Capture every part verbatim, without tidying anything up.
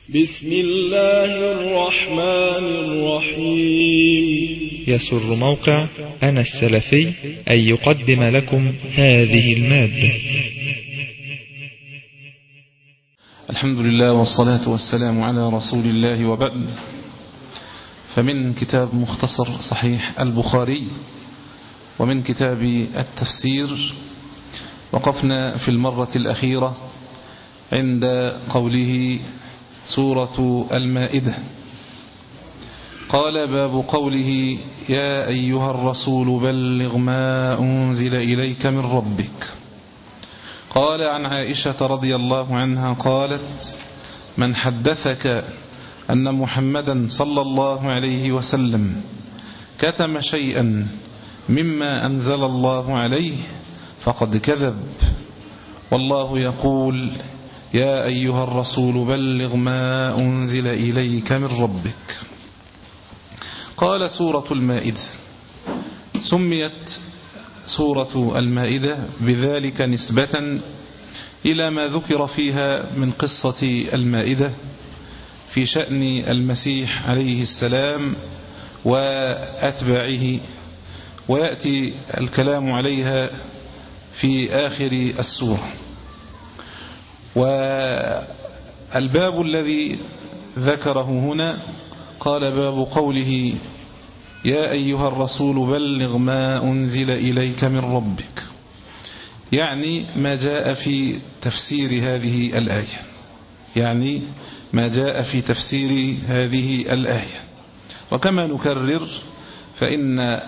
بسم الله الرحمن الرحيم. يسر موقع أنا السلفي أن يقدم لكم هذه المادة. الحمد لله والصلاة والسلام على رسول الله، وبعد، فمن كتاب مختصر صحيح البخاري ومن كتاب التفسير وقفنا في المرة الأخيرة عند قوله سورة المائدة. قال: باب قوله: يا أيها الرسول بلغ ما أنزل إليك من ربك. قال: عن عائشة رضي الله عنها قالت: من حدثك أن محمدا صلى الله عليه وسلم كتم شيئا مما أنزل الله عليه فقد كذب، والله يقول: يا أيها الرسول بلغ ما أنزل إليك من ربك. قال: سورة المائدة سميت سورة المائدة بذلك نسبة إلى ما ذكر فيها من قصة المائدة في شأن المسيح عليه السلام وأتباعه، ويأتي الكلام عليها في آخر السورة. والباب الذي ذكره هنا قال: باب قوله: يا أيها الرسول بلغ ما أنزل إليك من ربك، يعني ما جاء في تفسير هذه الآية، يعني ما جاء في تفسير هذه الآية. وكما نكرر فإن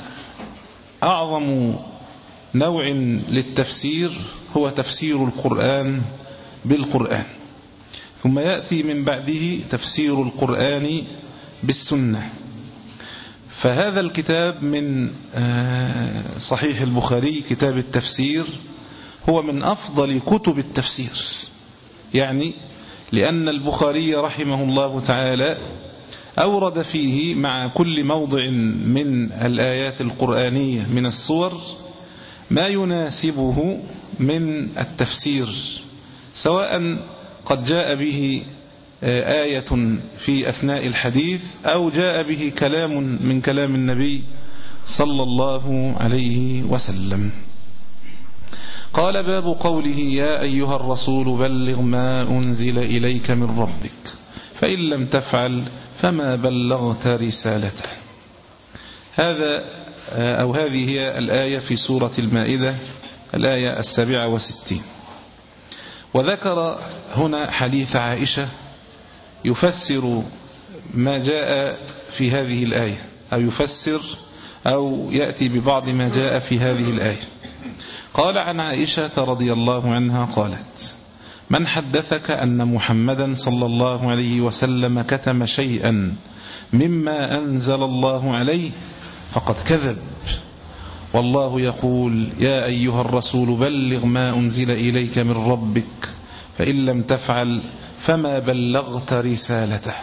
أعظم نوع للتفسير هو تفسير القرآن بالقرآن، ثم يأتي من بعده تفسير القرآن بالسنة. فهذا الكتاب من صحيح البخاري، كتاب التفسير، هو من أفضل كتب التفسير، يعني لأن البخاري رحمه الله تعالى أورد فيه مع كل موضع من الآيات القرآنية من الصور ما يناسبه من التفسير، سواء قد جاء به آية في أثناء الحديث أو جاء به كلام من كلام النبي صلى الله عليه وسلم. قال: باب قوله: يا أيها الرسول بلغ ما أنزل إليك من ربك، فإن لم تفعل فما بلغت رسالته. هذا أو هذه هي الآية في سورة المائدة، الآية السابعة والستين. وذكر هنا حديث عائشة يفسر ما جاء في هذه الآية، أو يفسر أو يأتي ببعض ما جاء في هذه الآية. قال: عن عائشة رضي الله عنها قالت: من حدثك أن محمدا صلى الله عليه وسلم كتم شيئا مما أنزل الله عليه فقد كذب، والله يقول: يا أيها الرسول بلغ ما أنزل إليك من ربك، فإن لم تفعل فما بلغت رسالته.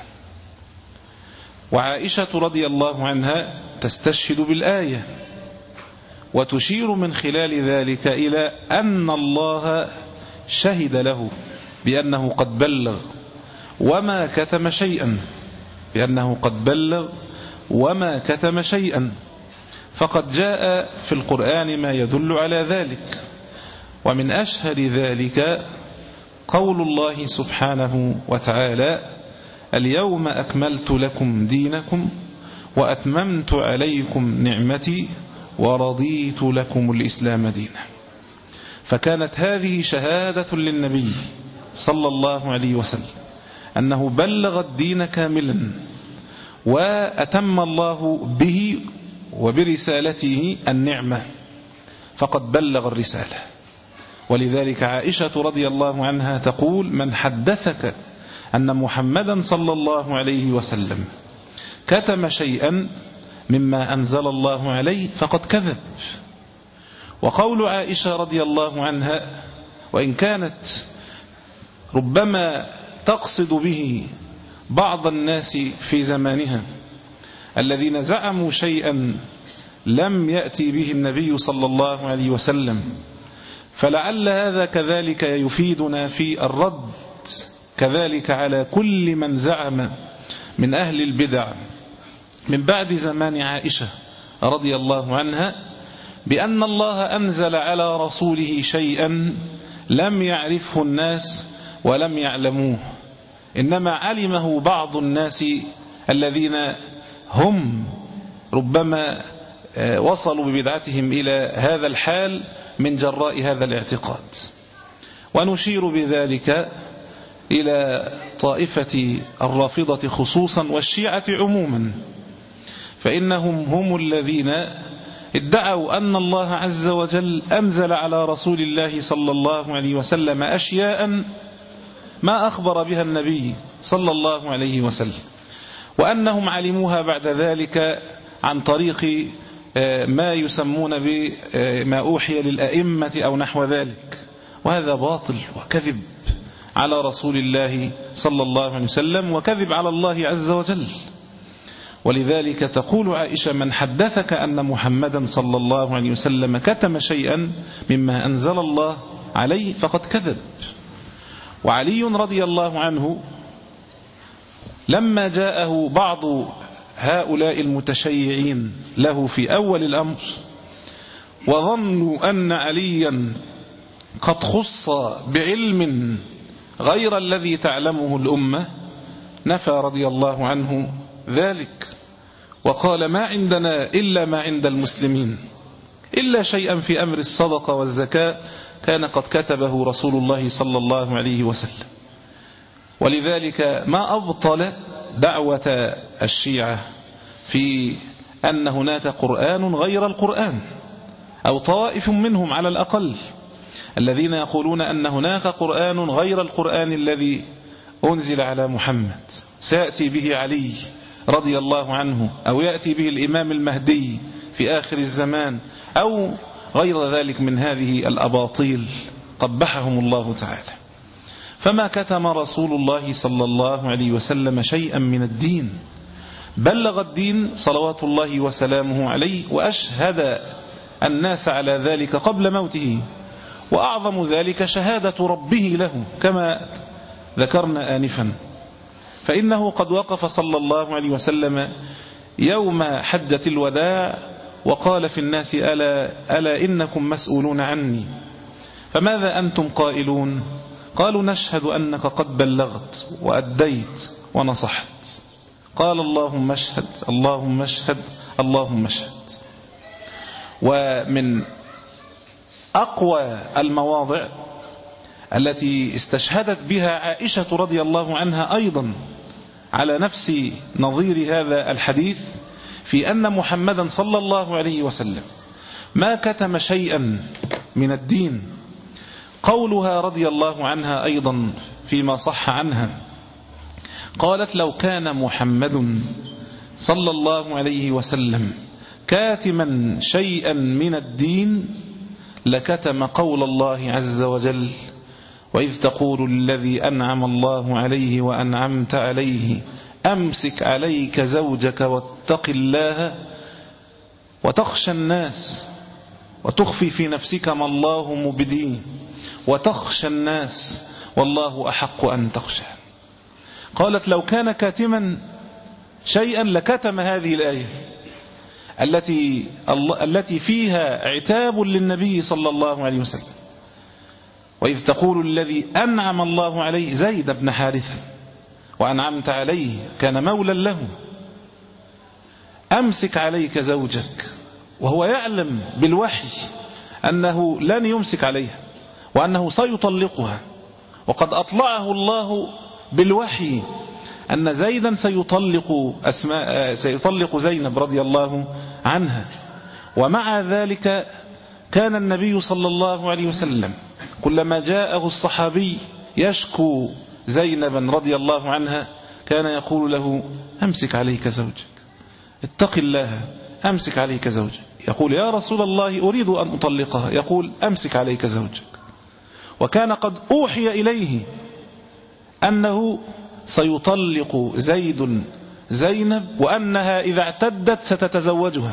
وعائشة رضي الله عنها تستشهد بالآية وتشير من خلال ذلك إلى أن الله شهد له بأنه قد بلغ وما كتم شيئا، بأنه قد بلغ وما كتم شيئا. فقد جاء في القرآن ما يدل على ذلك، ومن أشهر ذلك قول الله سبحانه وتعالى: اليوم أكملت لكم دينكم وأتممت عليكم نعمتي ورضيت لكم الإسلام دينا. فكانت هذه شهادة للنبي صلى الله عليه وسلم أنه بلغ الدين كاملا، وأتم الله به وبرسالته النعمة، فقد بلغ الرسالة. ولذلك عائشة رضي الله عنها تقول: من حدثك أن محمدا صلى الله عليه وسلم كتم شيئا مما أنزل الله عليه فقد كذب. وقول عائشة رضي الله عنها، وإن كانت ربما تقصد به بعض الناس في زمانها الذين زعموا شيئا لم يأتي به النبي صلى الله عليه وسلم، فلعل هذا كذلك يفيدنا في الرد كذلك على كل من زعم من أهل البدع من بعد زمان عائشة رضي الله عنها بأن الله أنزل على رسوله شيئا لم يعرفه الناس ولم يعلموه، إنما علمه بعض الناس الذين هم ربما وصلوا ببدعتهم إلى هذا الحال من جراء هذا الاعتقاد. ونشير بذلك إلى طائفة الرافضة خصوصا والشيعة عموما، فإنهم هم الذين ادعوا أن الله عز وجل أنزل على رسول الله صلى الله عليه وسلم أشياء ما أخبر بها النبي صلى الله عليه وسلم، وأنهم علموها بعد ذلك عن طريق ما يسمون بما أوحي للأئمة أو نحو ذلك، وهذا باطل وكذب على رسول الله صلى الله عليه وسلم وكذب على الله عز وجل. ولذلك تقول عائشة: من حدثك أن محمدا صلى الله عليه وسلم كتم شيئا مما أنزل الله عليه فقد كذب. وعلي رضي الله عنه لما جاءه بعض هؤلاء المتشيعين له في أول الأمر وظنوا أن عليا قد خص بعلم غير الذي تعلمه الأمة، نفى رضي الله عنه ذلك وقال: ما عندنا إلا ما عند المسلمين، إلا شيئا في أمر الصدقة والزكاة كان قد كتبه رسول الله صلى الله عليه وسلم. ولذلك ما أبطل دعوة الشيعة في أن هناك قرآن غير القرآن، أو طوائف منهم على الأقل الذين يقولون أن هناك قرآن غير القرآن الذي أنزل على محمد سيأتي به علي رضي الله عنه، أو يأتي به الإمام المهدي في آخر الزمان، أو غير ذلك من هذه الأباطيل قبحهم الله تعالى. فما كتم رسول الله صلى الله عليه وسلم شيئا من الدين، بلغ الدين صلوات الله وسلامه عليه، وأشهد الناس على ذلك قبل موته، وأعظم ذلك شهادة ربه له كما ذكرنا آنفا. فإنه قد وقف صلى الله عليه وسلم يوم حجة الوداع وقال في الناس: ألا, ألا إنكم مسؤولون عني، فماذا أنتم قائلون؟ قالوا: نشهد أنك قد بلغت وأديت ونصحت. قال: اللهم اشهد اللهم اشهد اللهم اشهد. ومن أقوى المواضع التي استشهدت بها عائشة رضي الله عنها أيضا على نفس نظير هذا الحديث في أن محمدا صلى الله عليه وسلم ما كتم شيئا من الدين، قولها رضي الله عنها أيضا فيما صح عنها، قالت: لو كان محمد صلى الله عليه وسلم كاتما شيئا من الدين لكتم قول الله عز وجل: وإذ تقول الذي أنعم الله عليه وأنعمت عليه أمسك عليك زوجك واتق الله وتخشى الناس وتخفي في نفسك ما الله مبديه وتخشى الناس والله أحق أن تخشى. قالت: لو كان كاتما شيئا لكتم هذه الآية التي التي فيها عتاب للنبي صلى الله عليه وسلم. وإذ تقول الذي أنعم الله عليه زيد بن حارثة وأنعمت عليه كان مولا له، أمسك عليك زوجك، وهو يعلم بالوحي أنه لن يمسك عليها وأنه سيطلقها، وقد أطلعه الله بالوحي أن زيدا سيطلق أسماء سيطلق زينب رضي الله عنها. ومع ذلك كان النبي صلى الله عليه وسلم كلما جاءه الصحابي يشكو زينبا رضي الله عنها كان يقول له: أمسك عليك زوجك، اتق الله، أمسك عليك زوجك. يقول: يا رسول الله أريد أن أطلقها، يقول: أمسك عليك زوجك. وكان قد أوحي إليه أنه سيطلق زيد زينب وأنها إذا اعتدت ستتزوجها،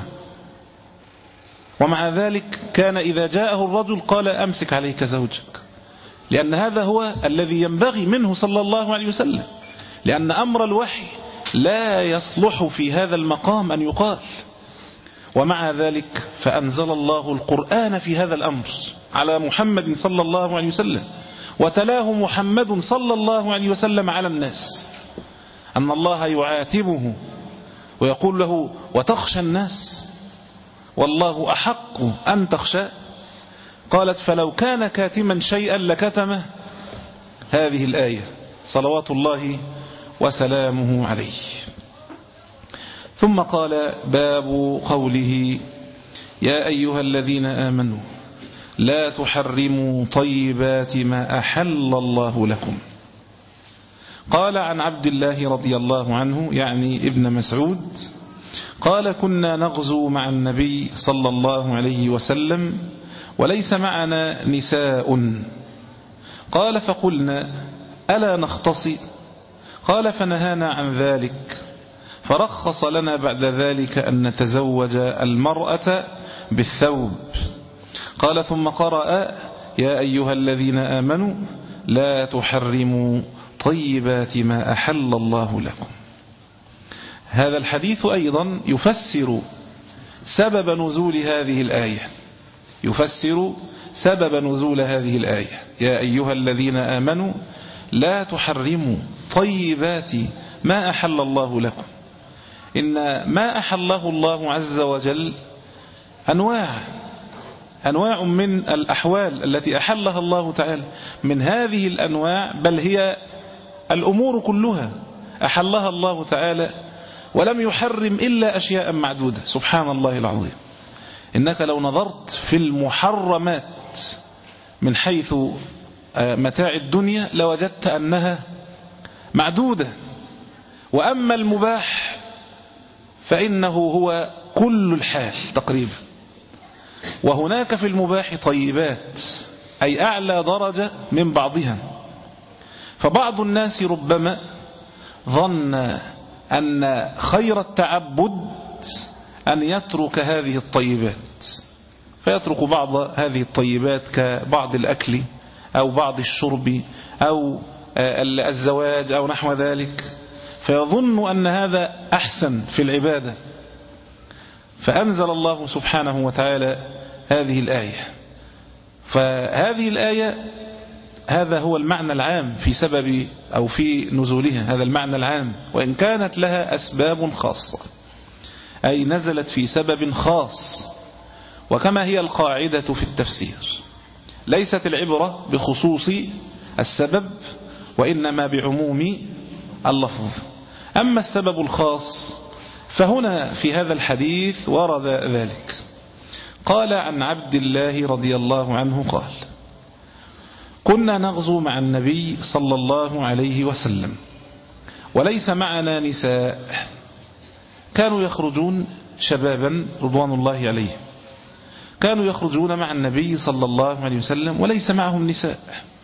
ومع ذلك كان إذا جاءه الرجل قال: أمسك عليك زوجك. لأن هذا هو الذي ينبغي منه صلى الله عليه وسلم، لأن أمر الوحي لا يصلح في هذا المقام أن يقال. ومع ذلك فأنزل الله القرآن في هذا الأمر على محمد صلى الله عليه وسلم، وتلاه محمد صلى الله عليه وسلم على الناس، أن الله يعاتبه ويقول له: وتخشى الناس والله أحق أن تخشى. قالت: فلو كان كاتما شيئا لكتمه. هذه الآية صلوات الله وسلامه عليه. ثم قال: باب قوله: يا أيها الذين آمنوا لا تحرموا طيبات ما أحل الله لكم. قال عن عبد الله رضي الله عنه يعني ابن مسعود قال: كنا نغزو مع النبي صلى الله عليه وسلم وليس معنا نساء. قال: فقلنا: ألا نختصي؟ قال: فنهانا عن ذلك، فرخص لنا بعد ذلك أن نتزوج المرأة بالثوب. قال: ثم قرأ: يا أيها الذين آمنوا لا تحرموا طيبات ما أحل الله لكم. هذا الحديث أيضا يفسر سبب نزول هذه الآية، يفسر سبب نزول هذه الآية: يا أيها الذين آمنوا لا تحرموا طيبات ما أحل الله لكم. إن ما أحله الله عز وجل أنواع أنواع من الأحوال التي أحلها الله تعالى. من هذه الأنواع بل هي الأمور كلها أحلها الله تعالى، ولم يحرم إلا أشياء معدودة. سبحان الله العظيم. إنك لو نظرت في المحرمات من حيث متاع الدنيا لوجدت أنها معدودة، وأما المباح فإنه هو كل الحال تقريبا. وهناك في المباح طيبات، أي أعلى درجة من بعضها. فبعض الناس ربما ظن أن خير التعبد أن يترك هذه الطيبات، فيترك بعض هذه الطيبات كبعض الأكل أو بعض الشرب أو الزواج أو نحو ذلك، فيظن أن هذا أحسن في العبادة. فأنزل الله سبحانه وتعالى هذه الآية. فهذه الآية هذا هو المعنى العام في سبب أو في نزولها، هذا المعنى العام، وإن كانت لها أسباب خاصة، أي نزلت في سبب خاص. وكما هي القاعدة في التفسير، ليست العبرة بخصوص السبب وإنما بعموم اللفظ. أما السبب الخاص فهنا في هذا الحديث ورد ذلك. قال عن عبد الله رضي الله عنه قال: كنا نغزو مع النبي صلى الله عليه وسلم وليس معنا نساء. كانوا يخرجون شبابا رضوان الله عليهم، كانوا يخرجون مع النبي صلى الله عليه وسلم وليس معهم نساء،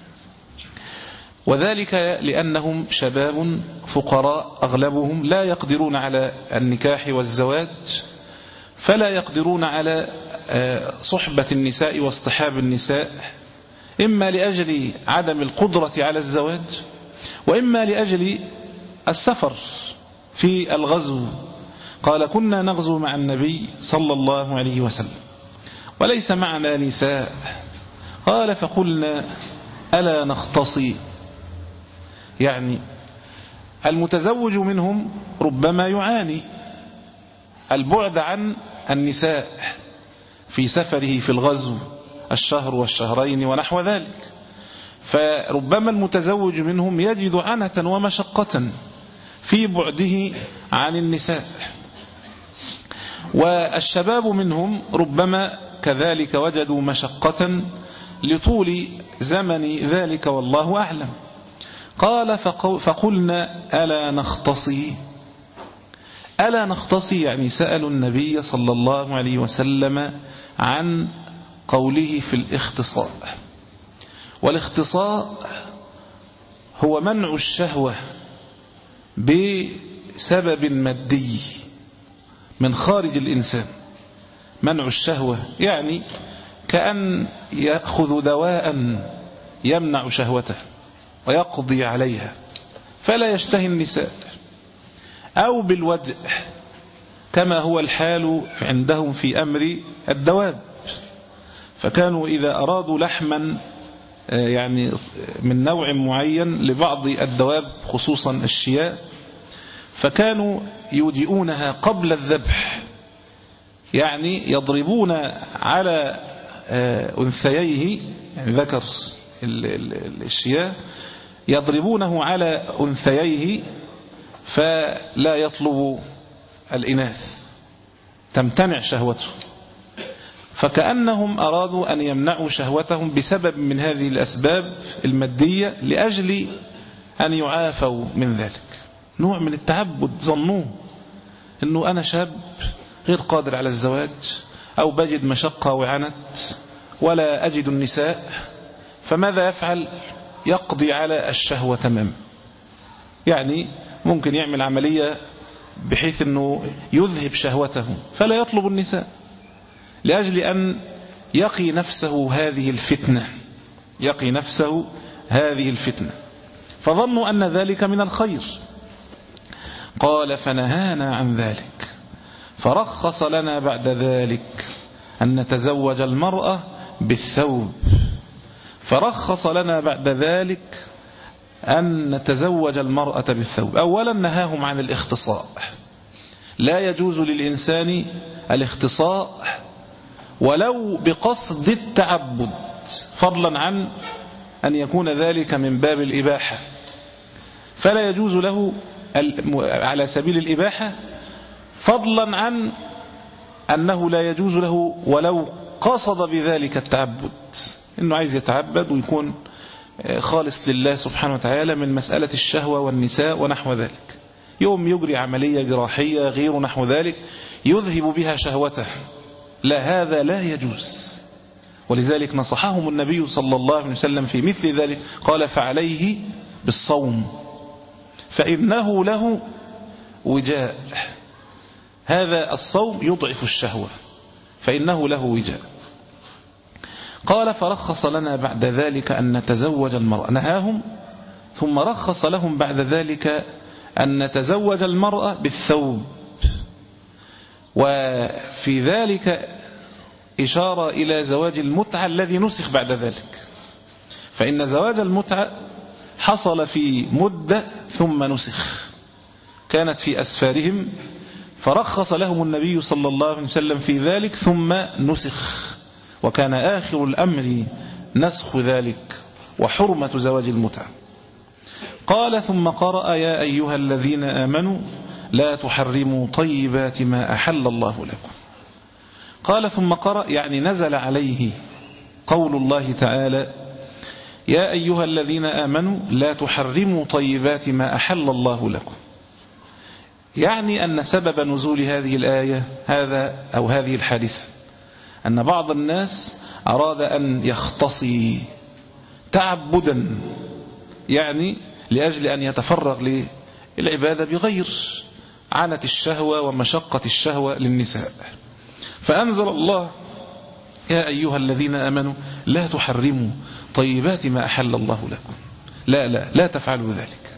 وذلك لأنهم شباب فقراء أغلبهم لا يقدرون على النكاح والزواج، فلا يقدرون على صحبة النساء واصطحاب النساء، إما لأجل عدم القدرة على الزواج، وإما لأجل السفر في الغزو. قال: كنا نغزو مع النبي صلى الله عليه وسلم وليس معنا نساء. قال: فقلنا: ألا نختصي؟ يعني المتزوج منهم ربما يعاني البعد عن النساء في سفره في الغزو الشهر والشهرين ونحو ذلك، فربما المتزوج منهم يجد عنة ومشقة في بعده عن النساء، والشباب منهم ربما كذلك وجدوا مشقة لطول زمن ذلك والله أعلم. قال: فقلنا: ألا نختصي؟ ألا نختصي يعني سألوا النبي صلى الله عليه وسلم عن قوله في الاختصاء. والاختصاء هو منع الشهوة بسبب مادي من خارج الإنسان. منع الشهوة يعني كأن يأخذ دواء يمنع شهوته ويقضي عليها فلا يشتهي النساء، أو بالوجه كما هو الحال عندهم في أمر الدواب، فكانوا إذا أرادوا لحما يعني من نوع معين لبعض الدواب خصوصا الشياء فكانوا يوجئونها قبل الذبح، يعني يضربون على أنثييه، يعني ذكر الشياء يضربونه على أنثييه فلا يطلب الإناث، تمتنع شهوته، فكأنهم أرادوا أن يمنعوا شهوتهم بسبب من هذه الأسباب المادية لأجل أن يعافوا من ذلك. نوع من التعبد، ظنوه أنه أنا شاب غير قادر على الزواج أو بجد مشقة وعنت ولا أجد النساء، فماذا يفعل؟ يقضي على الشهوة تماما، يعني ممكن يعمل عملية بحيث أنه يذهب شهوته فلا يطلب النساء لأجل أن يقي نفسه هذه الفتنة، يقي نفسه هذه الفتنة، فظنوا أن ذلك من الخير. قال فنهانا عن ذلك فرخص لنا بعد ذلك أن نتزوج المرأة بالثوب، فرخص لنا بعد ذلك أن نتزوج المرأة بالثوب. أولا نهاهم عن الاختصاء، لا يجوز للإنسان الاختصاء ولو بقصد التعبد، فضلا عن أن يكون ذلك من باب الإباحة، فلا يجوز له على سبيل الإباحة، فضلا عن أنه لا يجوز له ولو قصد بذلك التعبد، إنه عايز يتعبد ويكون خالص لله سبحانه وتعالى من مسألة الشهوة والنساء ونحو ذلك، يوم يجري عملية جراحية غير نحو ذلك يذهب بها شهوته، لا، هذا لا يجوز. ولذلك نصحهم النبي صلى الله عليه وسلم في مثل ذلك، قال فعليه بالصوم فإنه له وجاء، هذا الصوم يضعف الشهوة فإنه له وجاء. قال فرخص لنا بعد ذلك أن نتزوج المرأة، نهاهم ثم رخص لهم بعد ذلك أن نتزوج المرأة بالثوب، وفي ذلك إشارة إلى زواج المتعة الذي نسخ بعد ذلك، فإن زواج المتعة حصل في مدة ثم نسخ، كانت في أسفارهم فرخص لهم النبي صلى الله عليه وسلم في ذلك ثم نسخ، وكان آخر الأمر نسخ ذلك وحرمة زواج المتعة. قال ثم قرأ يا أيها الذين آمنوا لا تحرموا طيبات ما أحل الله لكم. قال ثم قرأ يعني نزل عليه قول الله تعالى يا أيها الذين آمنوا لا تحرموا طيبات ما أحل الله لكم، يعني أن سبب نزول هذه الآية هذا أو هذه الحادثة أن بعض الناس أراد أن يختصي تعبدا، يعني لأجل أن يتفرغ للعبادة بغير عنة الشهوة ومشقة الشهوة للنساء، فأنزل الله يا أيها الذين آمنوا لا تحرموا طيبات ما أحل الله لكم، لا لا لا تفعلوا ذلك.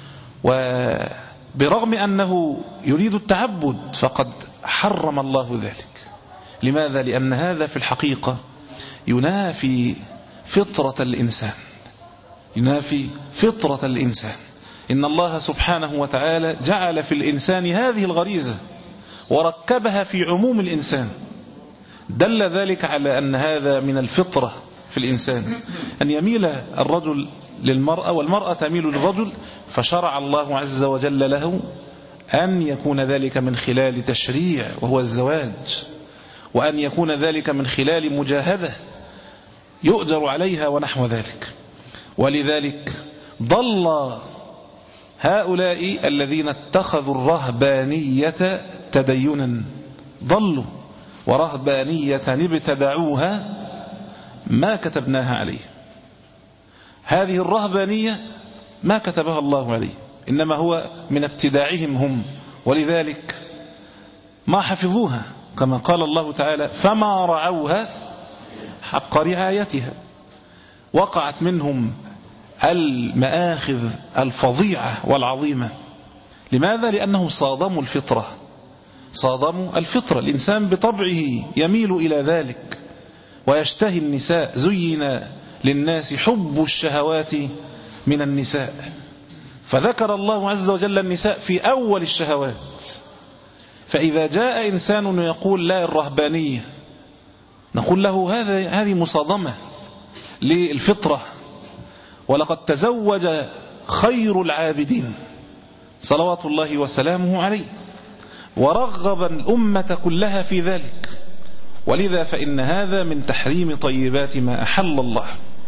وبرغم أنه يريد التعبد فقد حرم الله ذلك. لماذا؟ لأن هذا في الحقيقة ينافي فطرة الإنسان، ينافي فطرة الإنسان. إن الله سبحانه وتعالى جعل في الإنسان هذه الغريزة وركبها في عموم الإنسان، دل ذلك على أن هذا من الفطرة في الإنسان، أن يميل الرجل للمرأة والمرأة تميل للرجل، فشرع الله عز وجل له أن يكون ذلك من خلال تشريع وهو الزواج، وأن يكون ذلك من خلال مجاهدة يؤجر عليها ونحو ذلك. ولذلك ضل هؤلاء الذين اتخذوا الرهبانية تدينا، ضلوا، ورهبانية ابتدعوها ما كتبناها عليه. هذه الرهبانية ما كتبها الله عليه، إنما هو من ابتداعهم هم، ولذلك ما حفظوها، كما قال الله تعالى فما رعوها حق رعايتها. وقعت منهم المآخذ الفظيعة والعظيمة. لماذا؟ لأنهم صادموا الفطرة، صادموا الفطرة. الإنسان بطبعه يميل إلى ذلك ويشتهي النساء. زين للناس حب الشهوات من النساء، فذكر الله عز وجل النساء في أول الشهوات. فإذا جاء إنسان يقول لا الرهبانية، نقول له هذا هذه مصادمة للفطرة. ولقد تزوج خير العابدين صلوات الله وسلامه عليه، ورغب الأمة كلها في ذلك. ولذا فإن هذا من تحريم طيبات ما أحل الله.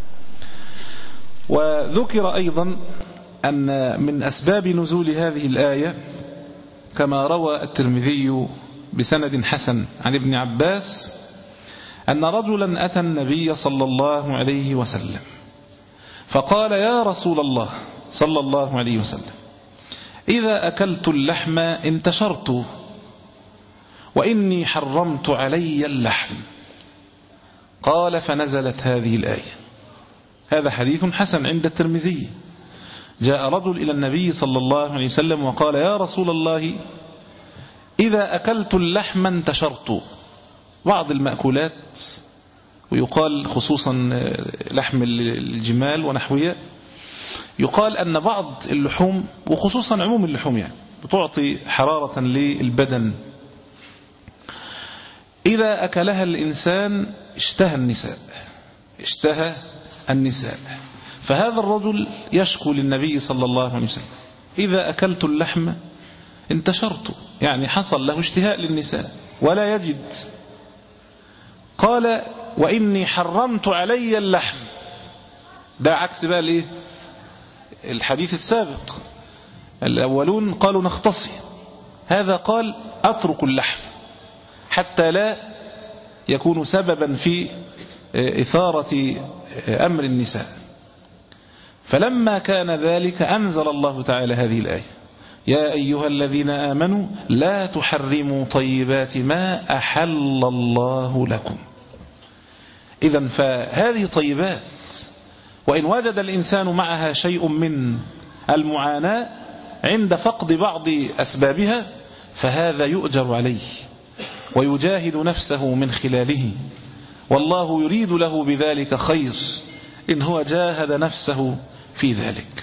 وذكر أيضا أن من أسباب نزول هذه الآية كما روى الترمذي بسند حسن عن ابن عباس أن رجلا أتى النبي صلى الله عليه وسلم فقال: يا رسول الله صلى الله عليه وسلم، إذا أكلت اللحم انتشرت، وإني حرمت علي اللحم. قال: فنزلت هذه الآية. هذا حديث حسن عند الترمذي. جاء رجل إلى النبي صلى الله عليه وسلم وقال: يا رسول الله، إذا أكلت اللحم انتشرت. بعض المأكولات، ويقال خصوصا لحم الجمال ونحوها، يقال أن بعض اللحوم وخصوصا عموم اللحوم يعني بتعطي حرارة للبدن. إذا أكلها الإنسان اشتهى النساء، اشتهى النساء. فهذا الرجل يشكو للنبي صلى الله عليه وسلم: إذا أكلت اللحم انتشرت، يعني حصل له اشتهاء للنساء ولا يجد. قال: وإني حرمت علي اللحم. ده عكس بقى الايه الحديث السابق. الأولون قالوا نختصي، هذا قال أترك اللحم حتى لا يكون سببا في إثارة أمر النساء. فلما كان ذلك أنزل الله تعالى هذه الآية: يا أيها الذين آمنوا لا تحرموا طيبات ما أحل الله لكم. إذن فهذه طيبات، وإن وجد الإنسان معها شيء من المعاناة عند فقد بعض أسبابها فهذا يؤجر عليه ويجاهد نفسه من خلاله، والله يريد له بذلك خير إن هو جاهد نفسه في ذلك.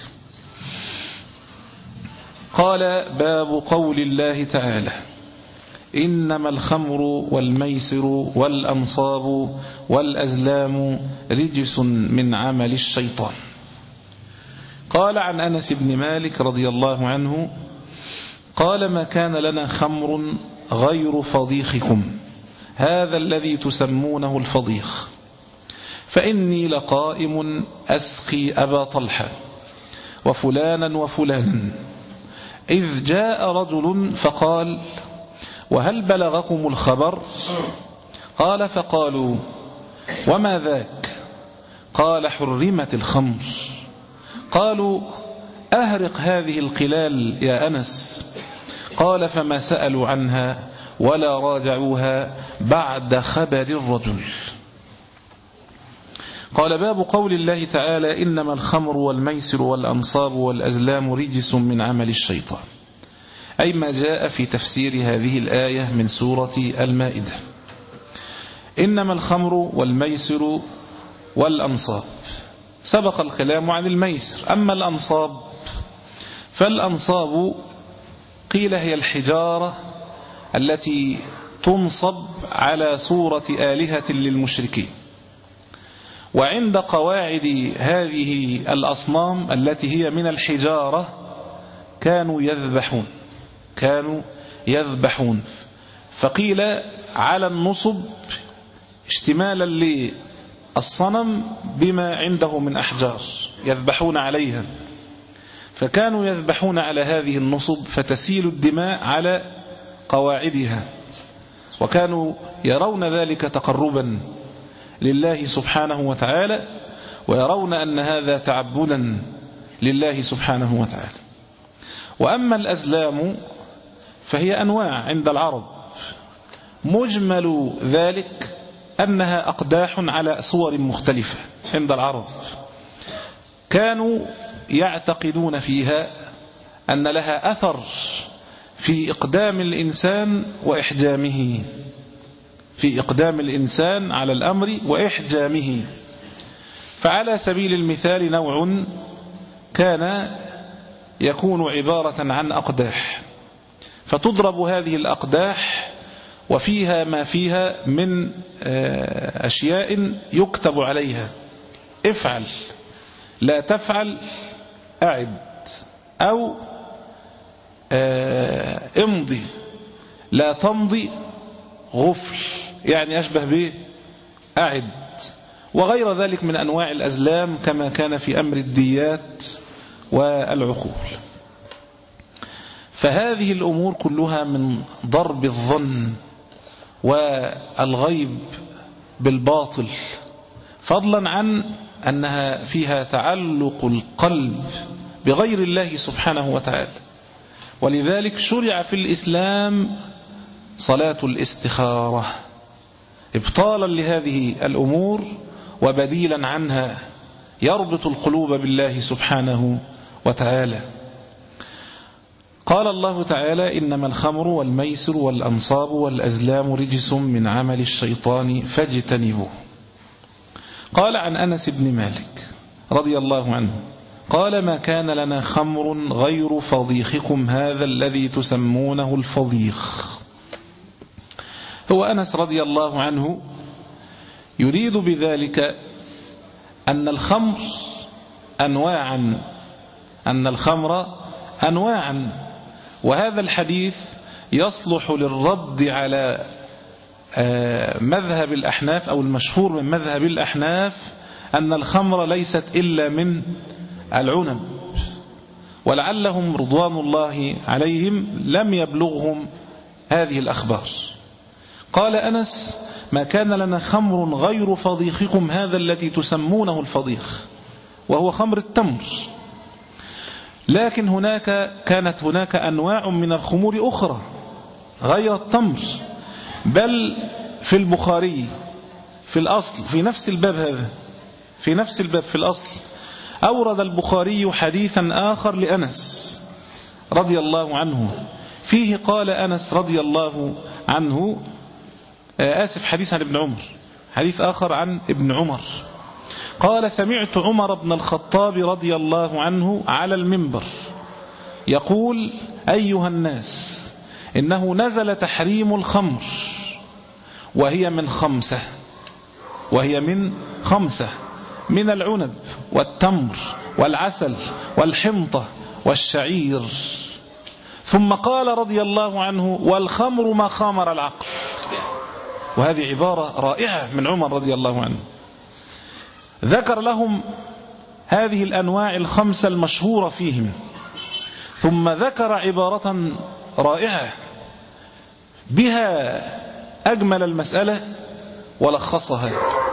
قال: باب قول الله تعالى: إنما الخمر والميسر والأنصاب والأزلام رجس من عمل الشيطان. قال عن أنس بن مالك رضي الله عنه قال: ما كان لنا خمر غير فضيخكم هذا الذي تسمونه الفضيخ، فإني لقائم أسقي أبا طلحة وفلانا وفلانا، إذ جاء رجل فقال: وهل بلغكم الخبر؟ قال: فقالوا: وما ذاك؟ قال: حرمت الخمر. قالوا: أهرق هذه القلال يا أنس. قال: فما سألوا عنها ولا راجعوها بعد خبر الرجل. قال: باب قول الله تعالى: إنما الخمر والميسر والأنصاب والأزلام رجس من عمل الشيطان، أي ما جاء في تفسير هذه الآية من سورة المائدة. إنما الخمر والميسر والأنصاب، سبق الكلام عن الميسر. أما الأنصاب فالأنصاب قيل هي الحجارة التي تنصب على صورة آلهة للمشركين. وعند قواعد هذه الأصنام التي هي من الحجارة كانوا يذبحون كانوا يذبحون فقيل على النصب اشتمالا للصنم بما عنده من أحجار يذبحون عليها، فكانوا يذبحون على هذه النصب فتسيل الدماء على قواعدها، وكانوا يرون ذلك تقربا لله سبحانه وتعالى، ويرون أن هذا تعبدا لله سبحانه وتعالى. وأما الأزلام فهي أنواع عند العرب، مجمل ذلك أنها أقداح على صور مختلفة، عند العرب كانوا يعتقدون فيها أن لها أثر في إقدام الإنسان وإحجامه، في إقدام الإنسان على الأمر وإحجامه. فعلى سبيل المثال نوع كان يكون عبارة عن أقداح، فتضرب هذه الأقداح وفيها ما فيها من أشياء يكتب عليها: افعل، لا تفعل، أعد، أو امضي، لا تمضي، غفل، يعني أشبه به أعد، وغير ذلك من أنواع الأزلام كما كان في أمر الديات والعقول. فهذه الأمور كلها من ضرب الظن والغيب بالباطل، فضلا عن أنها فيها تعلق القلب بغير الله سبحانه وتعالى. ولذلك شرع في الإسلام صلاة الاستخارة إبطالا لهذه الأمور وبديلا عنها، يربط القلوب بالله سبحانه وتعالى. قال الله تعالى: إنما الخمر والميسر والأنصاب والأزلام رجس من عمل الشيطان فاجتنبوه. قال عن أنس بن مالك رضي الله عنه قال: ما كان لنا خمر غير فضيخكم هذا الذي تسمونه الفضيخ. هو أنس رضي الله عنه يريد بذلك أن الخمر أنواعا أن الخمر أنواعا وهذا الحديث يصلح للرد على مذهب الأحناف أو المشهور من مذهب الأحناف أن الخمر ليست إلا من العنب، ولعلهم رضوان الله عليهم لم يبلغهم هذه الأخبار. قال أنس: ما كان لنا خمر غير فضيخكم هذا الذي تسمونه الفضيخ، وهو خمر التمر. لكن هناك كانت هناك أنواع من الخمور أخرى غير التمر، بل في البخاري في الأصل في نفس الباب هذا في نفس الباب في الأصل أورد البخاري حديثا آخر لأنس رضي الله عنه فيه قال أنس رضي الله عنه آسف حديث عن ابن عمر حديث آخر عن ابن عمر قال: سمعت عمر بن الخطاب رضي الله عنه على المنبر يقول: أيها الناس، إنه نزل تحريم الخمر وهي من خمسة وهي من خمسة من العنب والتمر والعسل والحنطة والشعير. ثم قال رضي الله عنه: والخمر ما خامر العقل. وهذه عبارة رائعة من عمر رضي الله عنه، ذكر لهم هذه الأنواع الخمسة المشهورة فيهم، ثم ذكر عبارة رائعة بها أجمل المسألة ولخصها.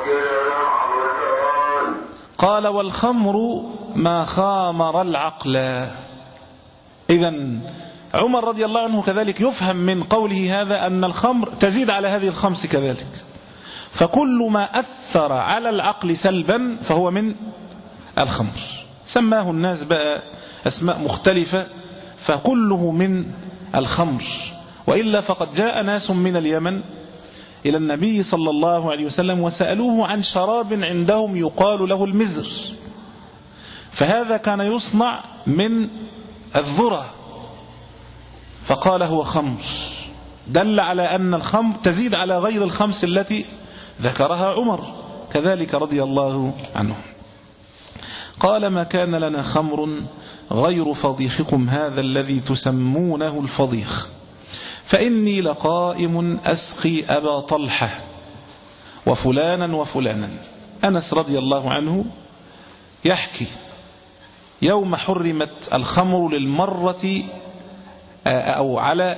قال: والخمر ما خامر العقل. إذن عمر رضي الله عنه كذلك يفهم من قوله هذا أن الخمر تزيد على هذه الخمس كذلك، فكل ما أثر على العقل سلبا فهو من الخمر. سماه الناس بقى أسماء مختلفة، فكله من الخمر. وإلا فقد جاء ناس من اليمن إلى النبي صلى الله عليه وسلم وسألوه عن شراب عندهم يقال له المزر، فهذا كان يصنع من الذرة، فقال: هو خمر. دل على أن الخمر تزيد على غير الخمس التي ذكرها عمر كذلك رضي الله عنه. قال: ما كان لنا خمر غير فضيخكم هذا الذي تسمونه الفضيخ، فإني لقائم أسقي أبا طلحة وفلانا وفلانا. أنس رضي الله عنه يحكي يوم حرمت الخمر للمرة أو على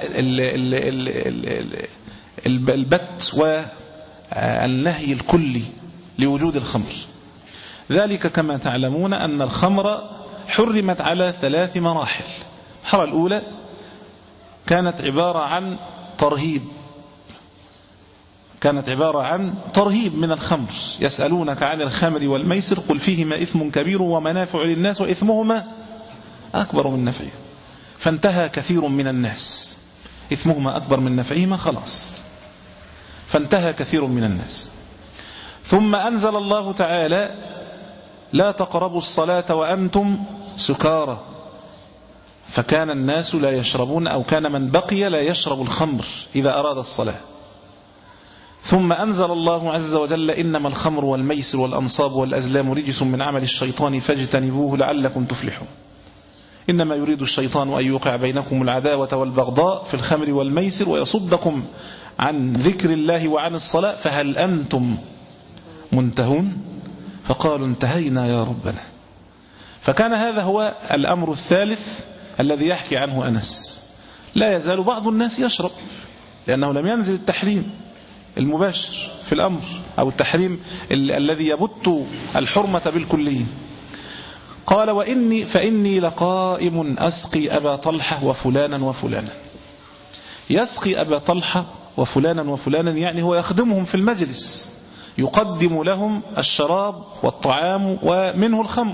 البت والنهي الكلي لوجود الخمر. ذلك كما تعلمون أن الخمر حرمت على ثلاث مراحل. المرحلة الأولى كانت عبارة عن ترهيب، كانت عبارة عن ترهيب من الخمر. يسألونك عن الخمر والميسر قل فيهما إثم كبير ومنافع للناس وإثمهما أكبر من نفعه. فانتهى كثير من الناس، إثمهما أكبر من نفعهما، خلاص فانتهى كثير من الناس. ثم أنزل الله تعالى لا تقربوا الصلاة وأنتم سكارى، فكان الناس لا يشربون، أو كان من بقي لا يشرب الخمر إذا أراد الصلاة. ثم أنزل الله عز وجل إنما الخمر والميسر والأنصاب والأزلام رجس من عمل الشيطان فاجتنبوه لعلكم تفلحون. إنما يريد الشيطان أن يوقع بينكم العداوة والبغضاء في الخمر والميسر ويصدكم عن ذكر الله وعن الصلاة فهل أنتم منتهون؟ فقالوا انتهينا يا ربنا. فكان هذا هو الأمر الثالث الذي يحكي عنه أنس. لا يزال بعض الناس يشرب لأنه لم ينزل التحريم المباشر في الأمر، أو التحريم ال الذي يبت الحرمة بالكلية. قال وإني فإني لقائم أسقي أبا طلحة وفلانا وفلانا. يسقي أبا طلحة وفلانا وفلانا يعني هو يخدمهم في المجلس، يقدم لهم الشراب والطعام ومنه الخمر.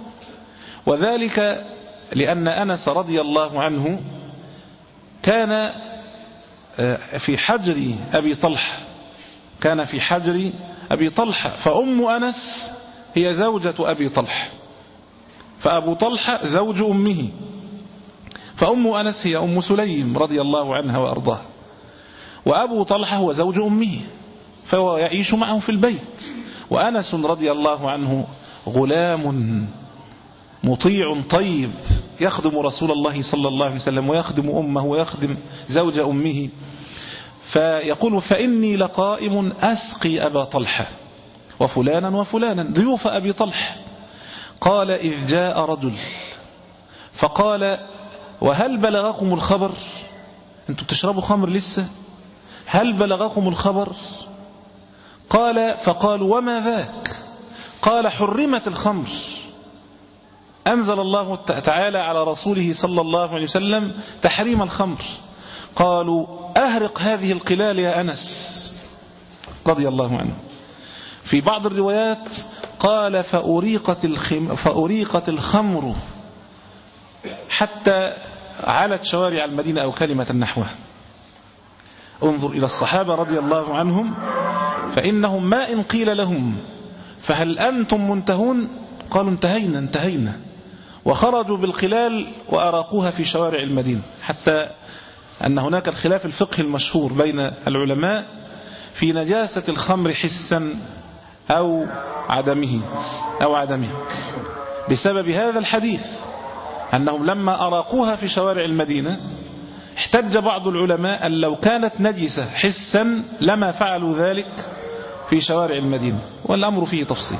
وذلك لأن أنس رضي الله عنه كان في حجر أبي طلحة، كان في حجر أبي طلحة، فأم أنس هي زوجة أبي طلحة، فأبو طلحة زوج أمه، فأم أنس هي أم سليم رضي الله عنها وأرضاها، وأبو طلحة هو زوج أمه، فهو يعيش معه في البيت. وأنس رضي الله عنه غلام مطيع طيب يخدم رسول الله صلى الله عليه وسلم ويخدم أمه ويخدم زوج أمه. فيقول فإني لقائم أسقي أبا طلحة وفلانا وفلانا ضيوف أبي طلحة. قال إذ جاء رجل فقال وهل بلغكم الخبر؟ أنتم تشربوا خمر لسه؟ هل بلغكم الخبر؟ قال فقالوا وما ذاك؟ قال حرمت الخمر، أنزل الله تعالى على رسوله صلى الله عليه وسلم تحريم الخمر. قالوا أهرق هذه القلال يا أنس رضي الله عنه. في بعض الروايات قال فأريقت, الخم فأريقت الخمر حتى علت شوارع المدينة أو كلمة نحوها. انظر إلى الصحابة رضي الله عنهم، فإنهم ما إن قيل لهم فهل أنتم منتهون قالوا انتهينا انتهينا، وخرجوا بالقلال وأراقوها في شوارع المدينة، حتى أن هناك الخلاف الفقهي المشهور بين العلماء في نجاسة الخمر حسا أو عدمه أو عدمه بسبب هذا الحديث، أنهم لما أراقوها في شوارع المدينة احتج بعض العلماء أن لو كانت نجسة حسا لما فعلوا ذلك في شوارع المدينة، والأمر فيه تفصيل.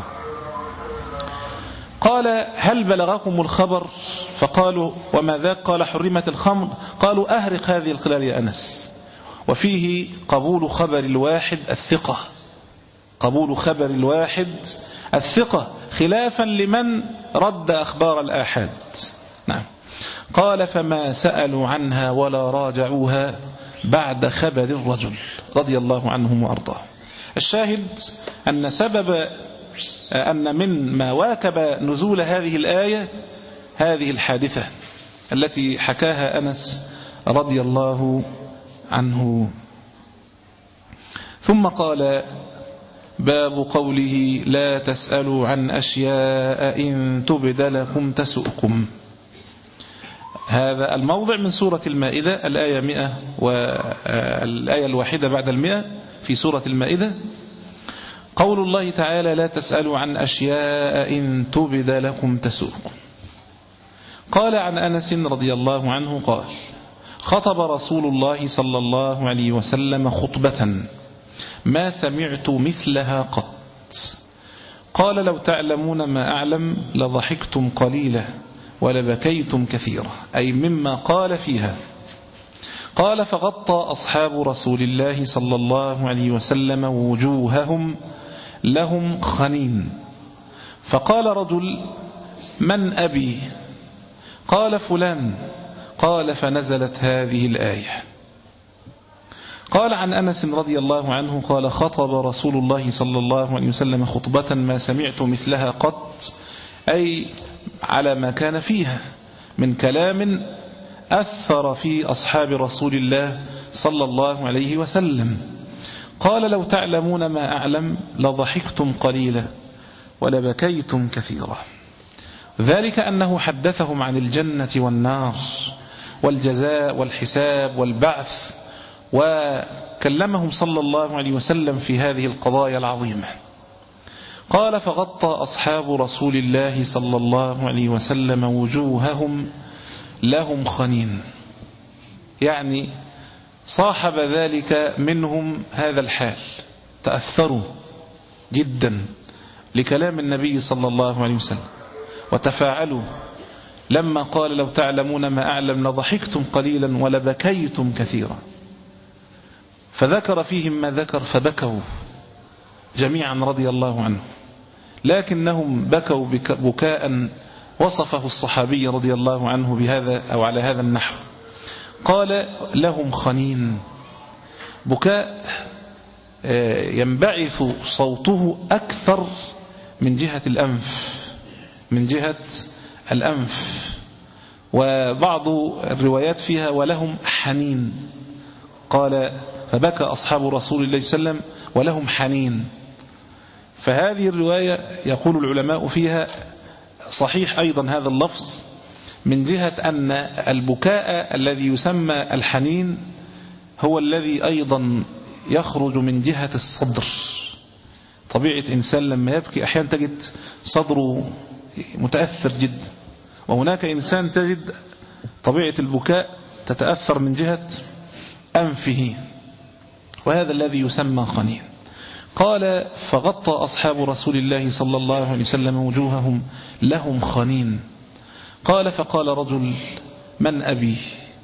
قال هل بلغكم الخبر؟ فقالوا وما ذاك؟ قال حرمت الخمر. قالوا أهرق هذه القلال يا أنس. وفيه قبول خبر الواحد الثقة، قبول خبر الواحد الثقة خلافا لمن رد أخبار الآحاد. نعم. قال فما سألوا عنها ولا راجعوها بعد خبر الرجل رضي الله عنهم وأرضاه. الشاهد أن سبب أن من ما واكب نزول هذه الآية هذه الحادثة التي حكاها أنس رضي الله عنه. ثم قال باب قوله لا تسألوا عن أشياء إن تبد لكم تسؤكم. هذا الموضع من سورة المائدة الآية مئة والآية الواحدة بعد المئة في سورة المائدة. قول الله تعالى لا تسألوا عن أشياء إن تبد لكم تسؤكم. قال عن أنس رضي الله عنه قال خطب رسول الله صلى الله عليه وسلم خطبة ما سمعت مثلها قط. قال لو تعلمون ما أعلم لضحكتم قليلا ولبكيتم كثيرا، أي مما قال فيها. قال فغطى أصحاب رسول الله صلى الله عليه وسلم وجوههم لهم خنين. فقال رجل من أبي؟ قال فلان. قال فنزلت هذه الآية. قال عن أنس رضي الله عنه قال خطب رسول الله صلى الله عليه وسلم خطبة ما سمعت مثلها قط، أي على ما كان فيها من كلام أثر في أصحاب رسول الله صلى الله عليه وسلم. قال لو تعلمون ما أعلم لضحكتم قليلا ولبكيتم كثيرا. ذلك أنه حدثهم عن الجنة والنار والجزاء والحساب والبعث، وكلمهم صلى الله عليه وسلم في هذه القضايا العظيمة. قال فغطى أصحاب رسول الله صلى الله عليه وسلم وجوههم لهم خنين، يعني صاحب ذلك منهم هذا الحال، تأثروا جدا لكلام النبي صلى الله عليه وسلم وتفاعلوا لما قال لو تعلمون ما أعلم لضحكتم قليلا ولبكيتم كثيرا. فذكر فيهم ما ذكر فبكوا جميعا رضي الله عنه، لكنهم بكوا بكاء وصفه الصحابي رضي الله عنه بهذا أو على هذا النحو. قال لهم خنين، بكاء ينبعث صوته أكثر من جهة الأنف من جهة الأنف وبعض الروايات فيها ولهم حنين. قال فبكى أصحاب رسول الله صلى الله عليه وسلم ولهم حنين. فهذه الرواية يقول العلماء فيها صحيح أيضا هذا اللفظ من جهة أن البكاء الذي يسمى الحنين هو الذي أيضا يخرج من جهة الصدر. طبيعة إنسان لما يبكي أحيانا تجد صدره متأثر جدا، وهناك إنسان تجد طبيعة البكاء تتأثر من جهة أنفه، وهذا الذي يسمى خنين. قال فغطى أصحاب رسول الله صلى الله عليه وسلم وجوههم لهم خنين. قال فقال رجل من أبي؟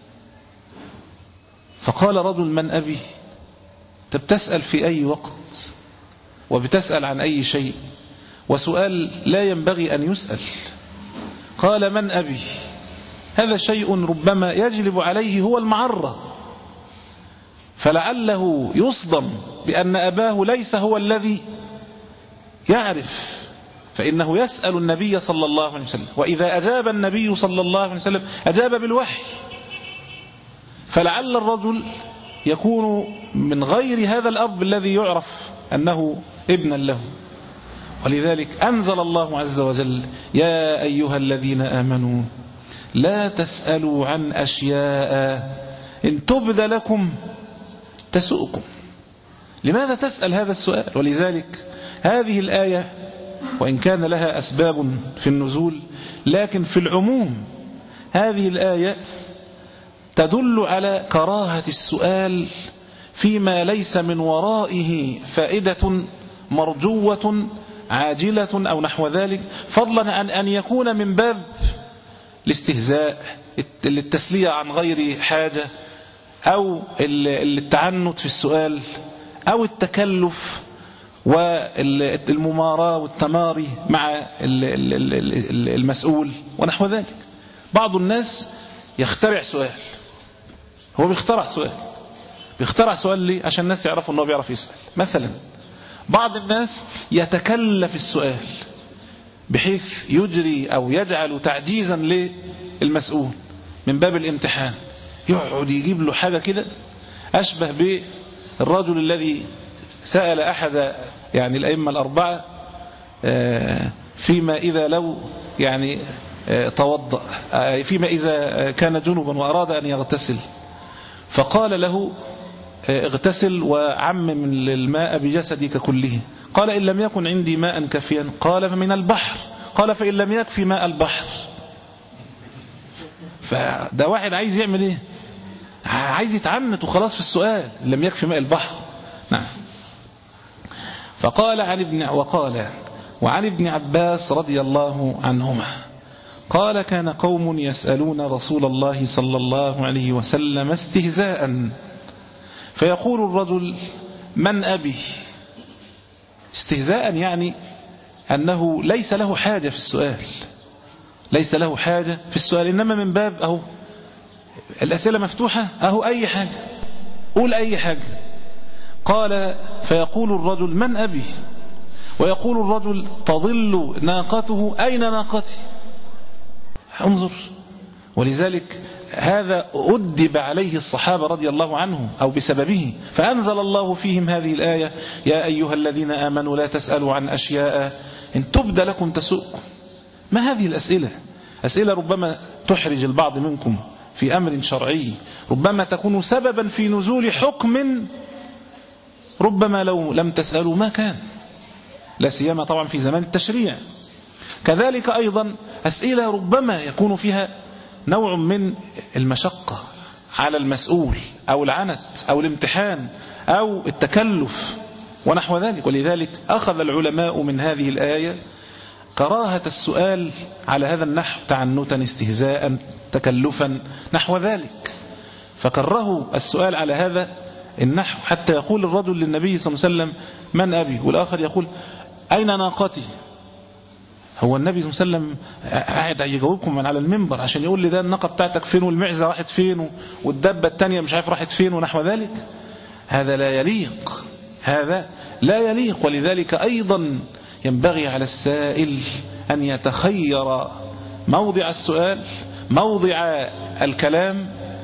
فقال رجل من أبي؟ بتسأل في أي وقت وبتسأل عن أي شيء، وسؤال لا ينبغي أن يسأل. قال من أبي؟ هذا شيء ربما يجلب عليه هو المعرة، فلعله يصدم بأن أباه ليس هو الذي يعرف، فإنه يسأل النبي صلى الله عليه وسلم، وإذا أجاب النبي صلى الله عليه وسلم أجاب بالوحي، فلعل الرجل يكون من غير هذا الأب الذي يعرف أنه ابنا له. ولذلك أنزل الله عز وجل يا أيها الذين آمنوا لا تسألوا عن أشياء إن تبد لكم تسؤكم. لماذا تسأل هذا السؤال؟ ولذلك هذه الآية وإن كان لها أسباب في النزول، لكن في العموم هذه الآية تدل على كراهة السؤال فيما ليس من ورائه فائدة مرجوة عاجلة أو نحو ذلك، فضلا عن أن يكون من باب الاستهزاء، للتسلية عن غير حاجة، أو التعنت في السؤال، أو التكلف والمماراة والتماري مع المسؤول ونحو ذلك. بعض الناس يخترع سؤال، هو بيخترع سؤال بيخترع سؤال ليه؟ عشان الناس يعرفوا أنه بيعرف يسأل. مثلا بعض الناس يتكلف السؤال بحيث يجري أو يجعل تعجيزا للمسؤول من باب الامتحان، يقعد يجيب له حاجة كده أشبه بالرجل الذي سأل أحد يعني الأئمة الأربعة فيما إذا لو يعني توضأ، فيما إذا كان جنبا وأراد أن يغتسل، فقال له اغتسل وعمم الماء بجسدك كله. قال إن لم يكن عندي ماء كافيا. قال فمن البحر. قال فإن لم يكفي ماء البحر. فده واحد عايز يعمل ايه؟ عايز يتعنت وخلاص في السؤال، لم يكفي ماء البحر. نعم. فقال عن ابن وقال وعن ابن عباس رضي الله عنهما قال كان قوم يسألون رسول الله صلى الله عليه وسلم استهزاء، فيقول الرجل من أبي؟ استهزاء يعني أنه ليس له حاجة في السؤال، ليس له حاجة في السؤال، إنما من باب أهو الأسئلة مفتوحة، أهو أي حاجة قول أي حاجة. قال فيقول الرجل من أبي؟ ويقول الرجل تضل ناقته أين ناقتي؟ انظر. ولذلك هذا أدب عليه الصحابة رضي الله عنهم أو بسببه، فأنزل الله فيهم هذه الآية يا أيها الذين آمنوا لا تسألوا عن أشياء إن تبد لكم تسؤكم. ما هذه الأسئلة؟ أسئلة ربما تحرج البعض منكم في أمر شرعي، ربما تكون سببا في نزول حكم ربما لو لم تسألوا ما كان، لا سيما طبعا في زمان التشريع. كذلك أيضا أسئلة ربما يكون فيها نوع من المشقة على المسؤول أو العنت أو الامتحان أو التكلف ونحو ذلك. ولذلك أخذ العلماء من هذه الآية كراهة السؤال على هذا النحو تعنتا استهزاء تكلفا نحو ذلك، فكرهوا السؤال على هذا النحو، حتى يقول الرجل للنبي صلى الله عليه وسلم من أبي؟ والآخر يقول أين ناقتي؟ هو النبي صلى الله عليه وسلم قاعد يجاوبكم من على المنبر عشان يقول لي ده الناقة بتاعتك فين والمعزة راحت فين والدبة التانية مش عارف راحت فين ونحو ذلك؟ هذا لا يليق، هذا لا يليق. ولذلك أيضا ينبغي على السائل أن يتخير موضع السؤال، موضع الكلام،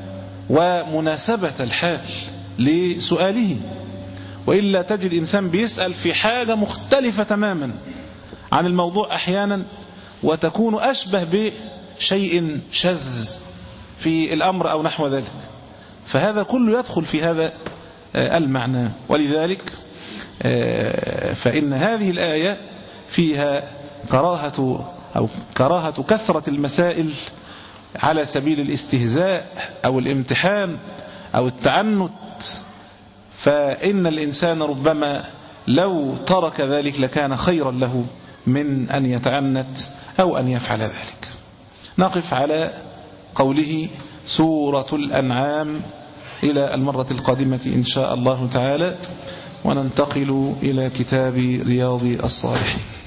ومناسبة الحال لسؤاله، وإلا تجد إنسان بيسأل في حاجة مختلفة تماما عن الموضوع أحيانا، وتكون أشبه بشيء شذ في الأمر أو نحو ذلك، فهذا كله يدخل في هذا المعنى. ولذلك فإن هذه الآية فيها كراهة أو كراهة كثرة المسائل على سبيل الاستهزاء أو الامتحان أو التعنت، فإن الإنسان ربما لو ترك ذلك لكان خيرا له من أن يتعنت أو أن يفعل ذلك. نقف على قوله سورة الأنعام إلى المرة القادمة إن شاء الله تعالى، وننتقل إلى كتاب رياض الصالحين.